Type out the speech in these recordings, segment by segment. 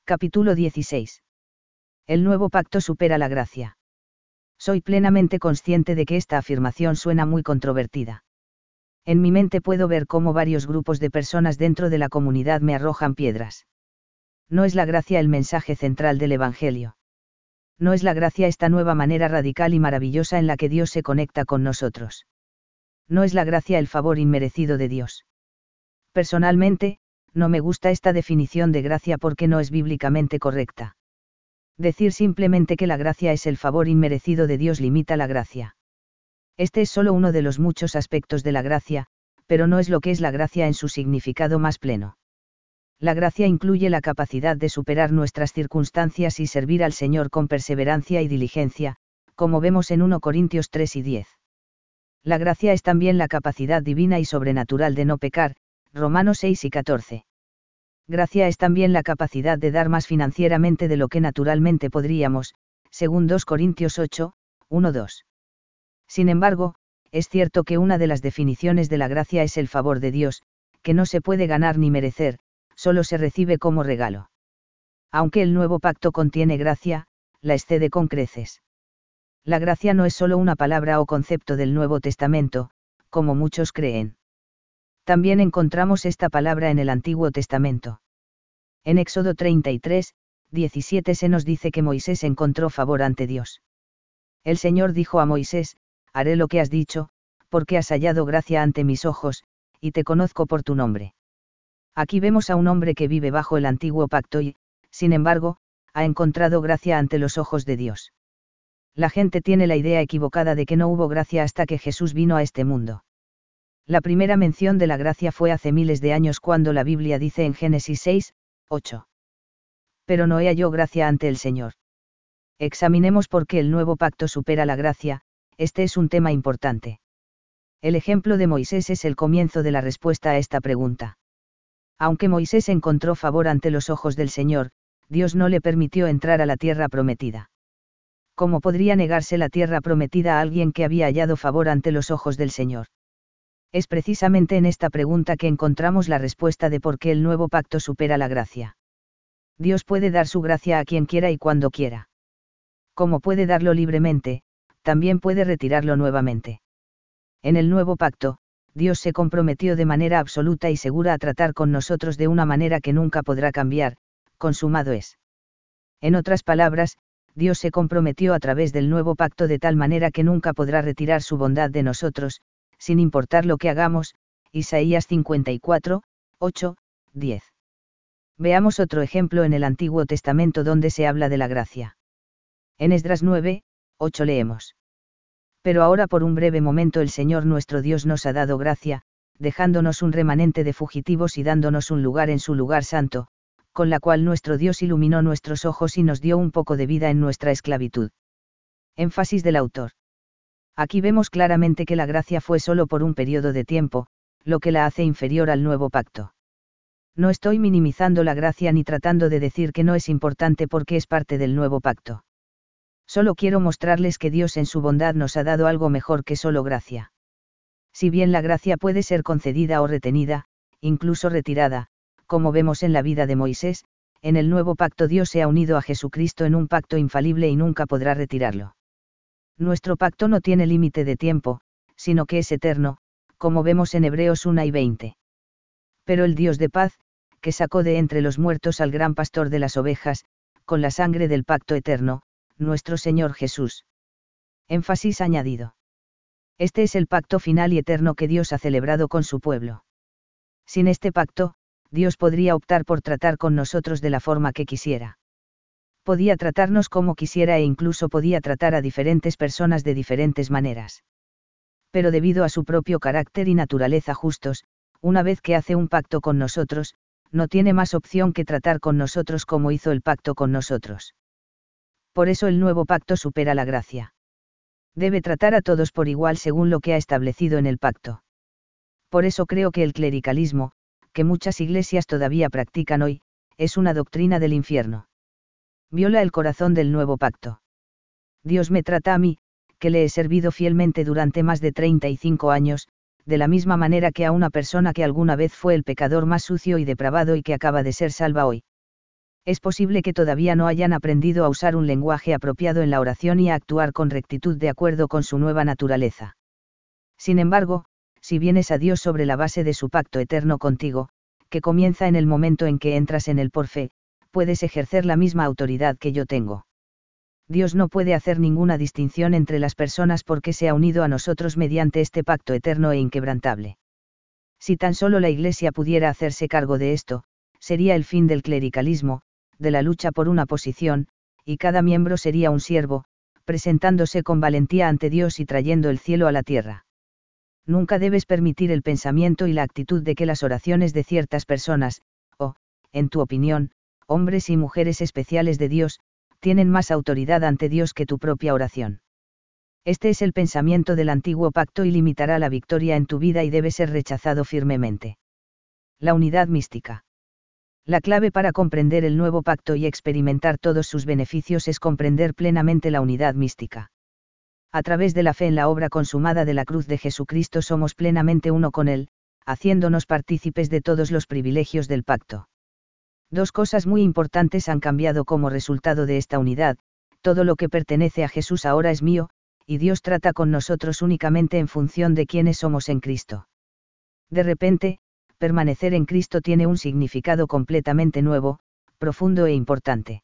Capítulo 16. El nuevo pacto supera la gracia. Soy plenamente consciente de que esta afirmación suena muy controvertida. En mi mente puedo ver cómo varios grupos de personas dentro de la comunidad me arrojan piedras. No es la gracia el mensaje central del Evangelio. No es la gracia esta nueva manera radical y maravillosa en la que Dios se conecta con nosotros. No es la gracia el favor inmerecido de Dios. Personalmente, no me gusta esta definición de gracia porque no es bíblicamente correcta. Decir simplemente que la gracia es el favor inmerecido de Dios limita la gracia. Este es solo uno de los muchos aspectos de la gracia, pero no es lo que es la gracia en su significado más pleno. La gracia incluye la capacidad de superar nuestras circunstancias y servir al Señor con perseverancia y diligencia, como vemos en 1 Corintios 3 y 10. La gracia es también la capacidad divina y sobrenatural de no pecar, Romanos 6 y 14. Gracia es también la capacidad de dar más financieramente de lo que naturalmente podríamos, según 2 Corintios 8, 1-2. Sin embargo, es cierto que una de las definiciones de la gracia es el favor de Dios, que no se puede ganar ni merecer, solo se recibe como regalo. Aunque el nuevo pacto contiene gracia, la excede con creces. La gracia no es solo una palabra o concepto del Nuevo Testamento, como muchos creen. También encontramos esta palabra en el Antiguo Testamento. En Éxodo 33, 17 se nos dice que Moisés encontró favor ante Dios. El Señor dijo a Moisés: haré lo que has dicho, porque has hallado gracia ante mis ojos, y te conozco por tu nombre. Aquí vemos a un hombre que vive bajo el antiguo pacto y, sin embargo, ha encontrado gracia ante los ojos de Dios. La gente tiene la idea equivocada de que no hubo gracia hasta que Jesús vino a este mundo. La primera mención de la gracia fue hace miles de años cuando la Biblia dice en Génesis 6, 8. Pero no halló gracia ante el Señor. Examinemos por qué el nuevo pacto supera la gracia, este es un tema importante. El ejemplo de Moisés es el comienzo de la respuesta a esta pregunta. Aunque Moisés encontró favor ante los ojos del Señor, Dios no le permitió entrar a la tierra prometida. ¿Cómo podría negarse la tierra prometida a alguien que había hallado favor ante los ojos del Señor? Es precisamente en esta pregunta que encontramos la respuesta de por qué el nuevo pacto supera la gracia. Dios puede dar su gracia a quien quiera y cuando quiera. Como puede darlo libremente, también puede retirarlo nuevamente. En el nuevo pacto, Dios se comprometió de manera absoluta y segura a tratar con nosotros de una manera que nunca podrá cambiar, consumado es. En otras palabras, Dios se comprometió a través del nuevo pacto de tal manera que nunca podrá retirar su bondad de nosotros, sin importar lo que hagamos, Isaías 54, 8, 10. Veamos otro ejemplo en el Antiguo Testamento donde se habla de la gracia. En Esdras 9, 8 leemos. Pero ahora por un breve momento el Señor nuestro Dios nos ha dado gracia, dejándonos un remanente de fugitivos y dándonos un lugar en su lugar santo, con la cual nuestro Dios iluminó nuestros ojos y nos dio un poco de vida en nuestra esclavitud. Énfasis del autor. Aquí vemos claramente que la gracia fue solo por un periodo de tiempo, lo que la hace inferior al nuevo pacto. No estoy minimizando la gracia ni tratando de decir que no es importante porque es parte del nuevo pacto. Solo quiero mostrarles que Dios en su bondad nos ha dado algo mejor que solo gracia. Si bien la gracia puede ser concedida o retenida, incluso retirada, como vemos en la vida de Moisés, en el nuevo pacto Dios se ha unido a Jesucristo en un pacto infalible y nunca podrá retirarlo. Nuestro pacto no tiene límite de tiempo, sino que es eterno, como vemos en Hebreos 1 y 20. Pero el Dios de paz, que sacó de entre los muertos al gran pastor de las ovejas, con la sangre del pacto eterno, nuestro Señor Jesús. Énfasis añadido. Este es el pacto final y eterno que Dios ha celebrado con su pueblo. Sin este pacto, Dios podría optar por tratar con nosotros de la forma que quisiera. Podía tratarnos como quisiera e incluso podía tratar a diferentes personas de diferentes maneras. Pero debido a su propio carácter y naturaleza justos, una vez que hace un pacto con nosotros, no tiene más opción que tratar con nosotros como hizo el pacto con nosotros. Por eso el nuevo pacto supera la gracia. Debe tratar a todos por igual según lo que ha establecido en el pacto. Por eso creo que el clericalismo, que muchas iglesias todavía practican hoy, es una doctrina del infierno. Viola el corazón del nuevo pacto. Dios me trata a mí, que le he servido fielmente durante más de 35 años, de la misma manera que a una persona que alguna vez fue el pecador más sucio y depravado y que acaba de ser salva hoy. Es posible que todavía no hayan aprendido a usar un lenguaje apropiado en la oración y a actuar con rectitud de acuerdo con su nueva naturaleza. Sin embargo, si vienes a Dios sobre la base de su pacto eterno contigo, que comienza en el momento en que entras en él por fe, puedes ejercer la misma autoridad que yo tengo. Dios no puede hacer ninguna distinción entre las personas porque se ha unido a nosotros mediante este pacto eterno e inquebrantable. Si tan solo la Iglesia pudiera hacerse cargo de esto, sería el fin del clericalismo, de la lucha por una posición, y cada miembro sería un siervo, presentándose con valentía ante Dios y trayendo el cielo a la tierra. Nunca debes permitir el pensamiento y la actitud de que las oraciones de ciertas personas, o, en tu opinión, hombres y mujeres especiales de Dios, tienen más autoridad ante Dios que tu propia oración. Este es el pensamiento del antiguo pacto y limitará la victoria en tu vida y debe ser rechazado firmemente. La unidad mística. La clave para comprender el nuevo pacto y experimentar todos sus beneficios es comprender plenamente la unidad mística. A través de la fe en la obra consumada de la cruz de Jesucristo somos plenamente uno con Él, haciéndonos partícipes de todos los privilegios del pacto. Dos cosas muy importantes han cambiado como resultado de esta unidad: todo lo que pertenece a Jesús ahora es mío, y Dios trata con nosotros únicamente en función de quiénes somos en Cristo. De repente, permanecer en Cristo tiene un significado completamente nuevo, profundo e importante.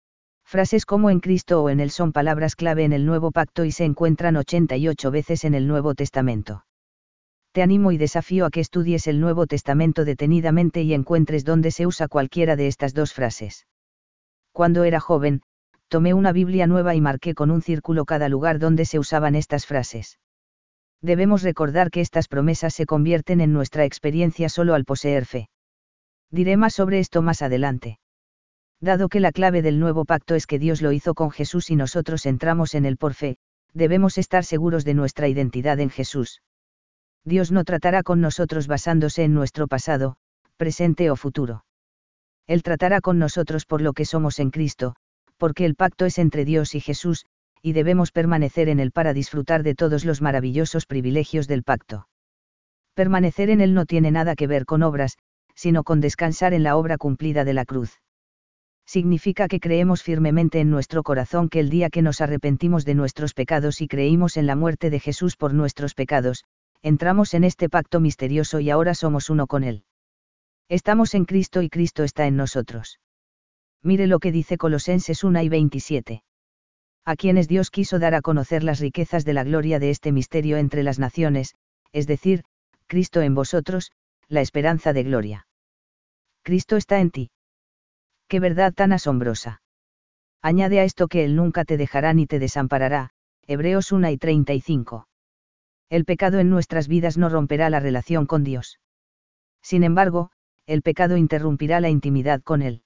Frases como en Cristo o en Él son palabras clave en el Nuevo Pacto y se encuentran 88 veces en el Nuevo Testamento. Te animo y desafío a que estudies el Nuevo Testamento detenidamente y encuentres dónde se usa cualquiera de estas dos frases. Cuando era joven, tomé una Biblia nueva y marqué con un círculo cada lugar donde se usaban estas frases. Debemos recordar que estas promesas se convierten en nuestra experiencia solo al poseer fe. Diré más sobre esto más adelante. Dado que la clave del nuevo pacto es que Dios lo hizo con Jesús y nosotros entramos en él por fe, debemos estar seguros de nuestra identidad en Jesús. Dios no tratará con nosotros basándose en nuestro pasado, presente o futuro. Él tratará con nosotros por lo que somos en Cristo, porque el pacto es entre Dios y Jesús, y debemos permanecer en él para disfrutar de todos los maravillosos privilegios del pacto. Permanecer en él no tiene nada que ver con obras, sino con descansar en la obra cumplida de la cruz. Significa que creemos firmemente en nuestro corazón que el día que nos arrepentimos de nuestros pecados y creímos en la muerte de Jesús por nuestros pecados, entramos en este pacto misterioso y ahora somos uno con Él. Estamos en Cristo y Cristo está en nosotros. Mire lo que dice Colosenses 1:27. A quienes Dios quiso dar a conocer las riquezas de la gloria de este misterio entre las naciones, es decir, Cristo en vosotros, la esperanza de gloria. Cristo está en ti. ¡Qué verdad tan asombrosa! Añade a esto que Él nunca te dejará ni te desamparará, Hebreos 1:35. El pecado en nuestras vidas no romperá la relación con Dios. Sin embargo, el pecado interrumpirá la intimidad con Él.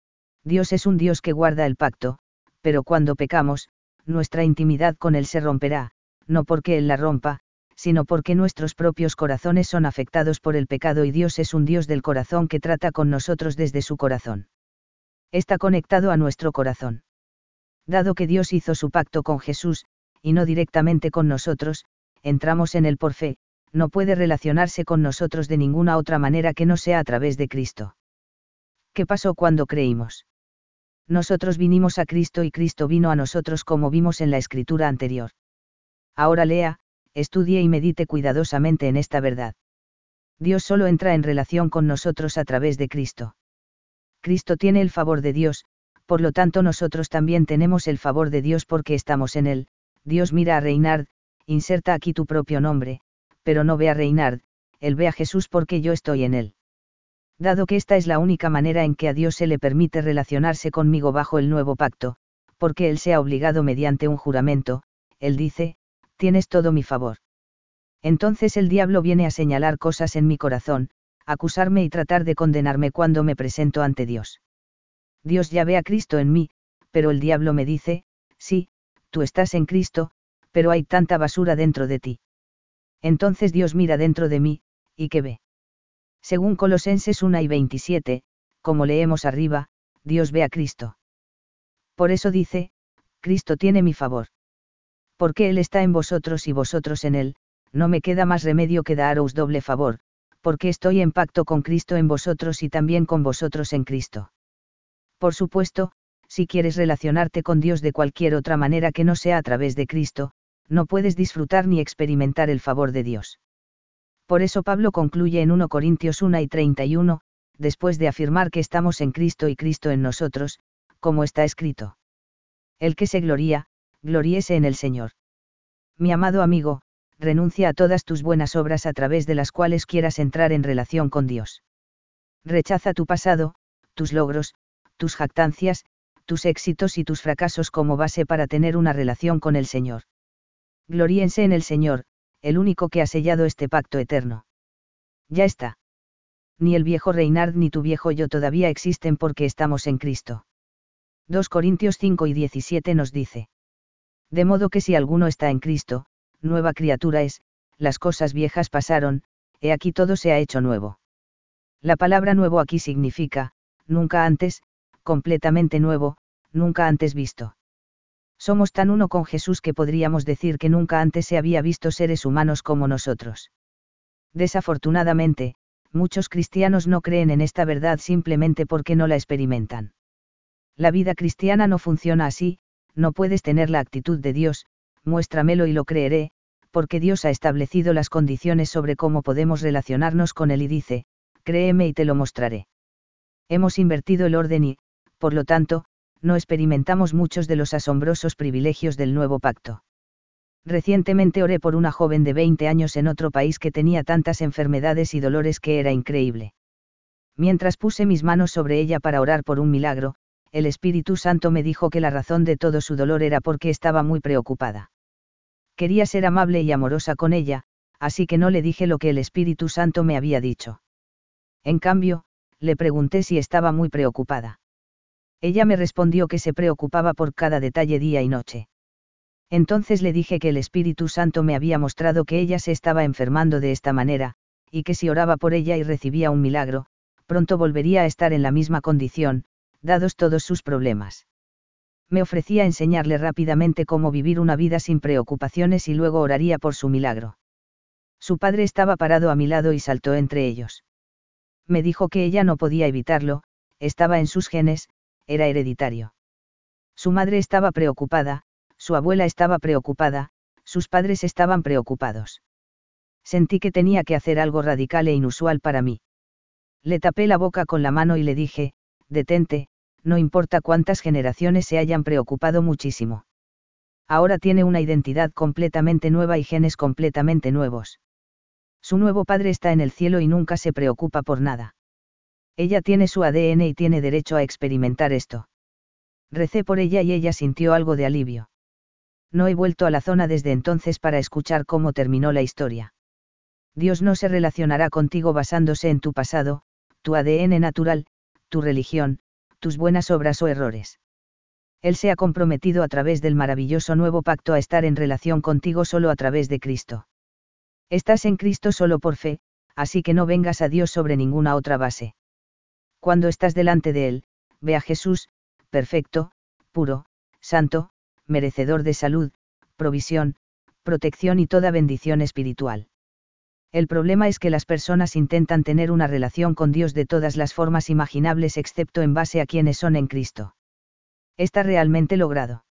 Dios es un Dios que guarda el pacto, pero cuando pecamos, nuestra intimidad con Él se romperá, no porque Él la rompa, sino porque nuestros propios corazones son afectados por el pecado y Dios es un Dios del corazón que trata con nosotros desde su corazón. Está conectado a nuestro corazón. Dado que Dios hizo su pacto con Jesús, y no directamente con nosotros, entramos en él por fe, no puede relacionarse con nosotros de ninguna otra manera que no sea a través de Cristo. ¿Qué pasó cuando creímos? Nosotros vinimos a Cristo y Cristo vino a nosotros como vimos en la escritura anterior. Ahora lea, estudie y medite cuidadosamente en esta verdad. Dios solo entra en relación con nosotros a través de Cristo. Cristo tiene el favor de Dios, por lo tanto nosotros también tenemos el favor de Dios porque estamos en él. Dios mira a Reinhard, inserta aquí tu propio nombre, pero no ve a Reinhard, él ve a Jesús porque yo estoy en él. Dado que esta es la única manera en que a Dios se le permite relacionarse conmigo bajo el nuevo pacto, porque él se ha obligado mediante un juramento, él dice, tienes todo mi favor. Entonces el diablo viene a señalar cosas en mi corazón, acusarme y tratar de condenarme cuando me presento ante Dios. Dios ya ve a Cristo en mí, pero el diablo me dice, sí, tú estás en Cristo, pero hay tanta basura dentro de ti. Entonces Dios mira dentro de mí, ¿y qué ve? Según Colosenses 1:27, como leemos arriba, Dios ve a Cristo. Por eso dice, Cristo tiene mi favor. Porque Él está en vosotros y vosotros en Él, no me queda más remedio que daros doble favor, porque estoy en pacto con Cristo en vosotros y también con vosotros en Cristo. Por supuesto, si quieres relacionarte con Dios de cualquier otra manera que no sea a través de Cristo, no puedes disfrutar ni experimentar el favor de Dios. Por eso Pablo concluye en 1 Corintios 1 y 31, después de afirmar que estamos en Cristo y Cristo en nosotros, como está escrito. El que se gloría, gloríese en el Señor. Mi amado amigo, renuncia a todas tus buenas obras a través de las cuales quieras entrar en relación con Dios. Rechaza tu pasado, tus logros, tus jactancias, tus éxitos y tus fracasos como base para tener una relación con el Señor. Gloríense en el Señor, el único que ha sellado este pacto eterno. Ya está. Ni el viejo Reinhard ni tu viejo yo todavía existen porque estamos en Cristo. 2 Corintios 5 y 17 nos dice. De modo que si alguno está en Cristo, nueva criatura es, las cosas viejas pasaron, he aquí todo se ha hecho nuevo. La palabra nuevo aquí significa, nunca antes, completamente nuevo, nunca antes visto. Somos tan uno con Jesús que podríamos decir que nunca antes se había visto seres humanos como nosotros. Desafortunadamente, muchos cristianos no creen en esta verdad simplemente porque no la experimentan. La vida cristiana no funciona así, no puedes tener la actitud de Dios, muéstramelo y lo creeré, porque Dios ha establecido las condiciones sobre cómo podemos relacionarnos con Él y dice, créeme y te lo mostraré. Hemos invertido el orden y, por lo tanto, no experimentamos muchos de los asombrosos privilegios del nuevo pacto. Recientemente oré por una joven de 20 años en otro país que tenía tantas enfermedades y dolores que era increíble. Mientras puse mis manos sobre ella para orar por un milagro, el Espíritu Santo me dijo que la razón de todo su dolor era porque estaba muy preocupada. Quería ser amable y amorosa con ella, así que no le dije lo que el Espíritu Santo me había dicho. En cambio, le pregunté si estaba muy preocupada. Ella me respondió que se preocupaba por cada detalle día y noche. Entonces le dije que el Espíritu Santo me había mostrado que ella se estaba enfermando de esta manera, y que si oraba por ella y recibía un milagro, pronto volvería a estar en la misma condición, dados todos sus problemas. Me ofrecía enseñarle rápidamente cómo vivir una vida sin preocupaciones y luego oraría por su milagro. Su padre estaba parado a mi lado y saltó entre ellos. Me dijo que ella no podía evitarlo, estaba en sus genes, era hereditario. Su madre estaba preocupada, su abuela estaba preocupada, sus padres estaban preocupados. Sentí que tenía que hacer algo radical e inusual para mí. Le tapé la boca con la mano y le dije, detente, no importa cuántas generaciones se hayan preocupado muchísimo. Ahora tiene una identidad completamente nueva y genes completamente nuevos. Su nuevo padre está en el cielo y nunca se preocupa por nada. Ella tiene su ADN y tiene derecho a experimentar esto. Recé por ella y ella sintió algo de alivio. No he vuelto a la zona desde entonces para escuchar cómo terminó la historia. Dios no se relacionará contigo basándose en tu pasado, tu ADN natural, tu religión, tus buenas obras o errores. Él se ha comprometido a través del maravilloso nuevo pacto a estar en relación contigo solo a través de Cristo. Estás en Cristo solo por fe, así que no vengas a Dios sobre ninguna otra base. Cuando estás delante de Él, ve a Jesús, perfecto, puro, santo, merecedor de salud, provisión, protección y toda bendición espiritual. El problema es que las personas intentan tener una relación con Dios de todas las formas imaginables excepto en base a quienes son en Cristo. ¿Está realmente logrado?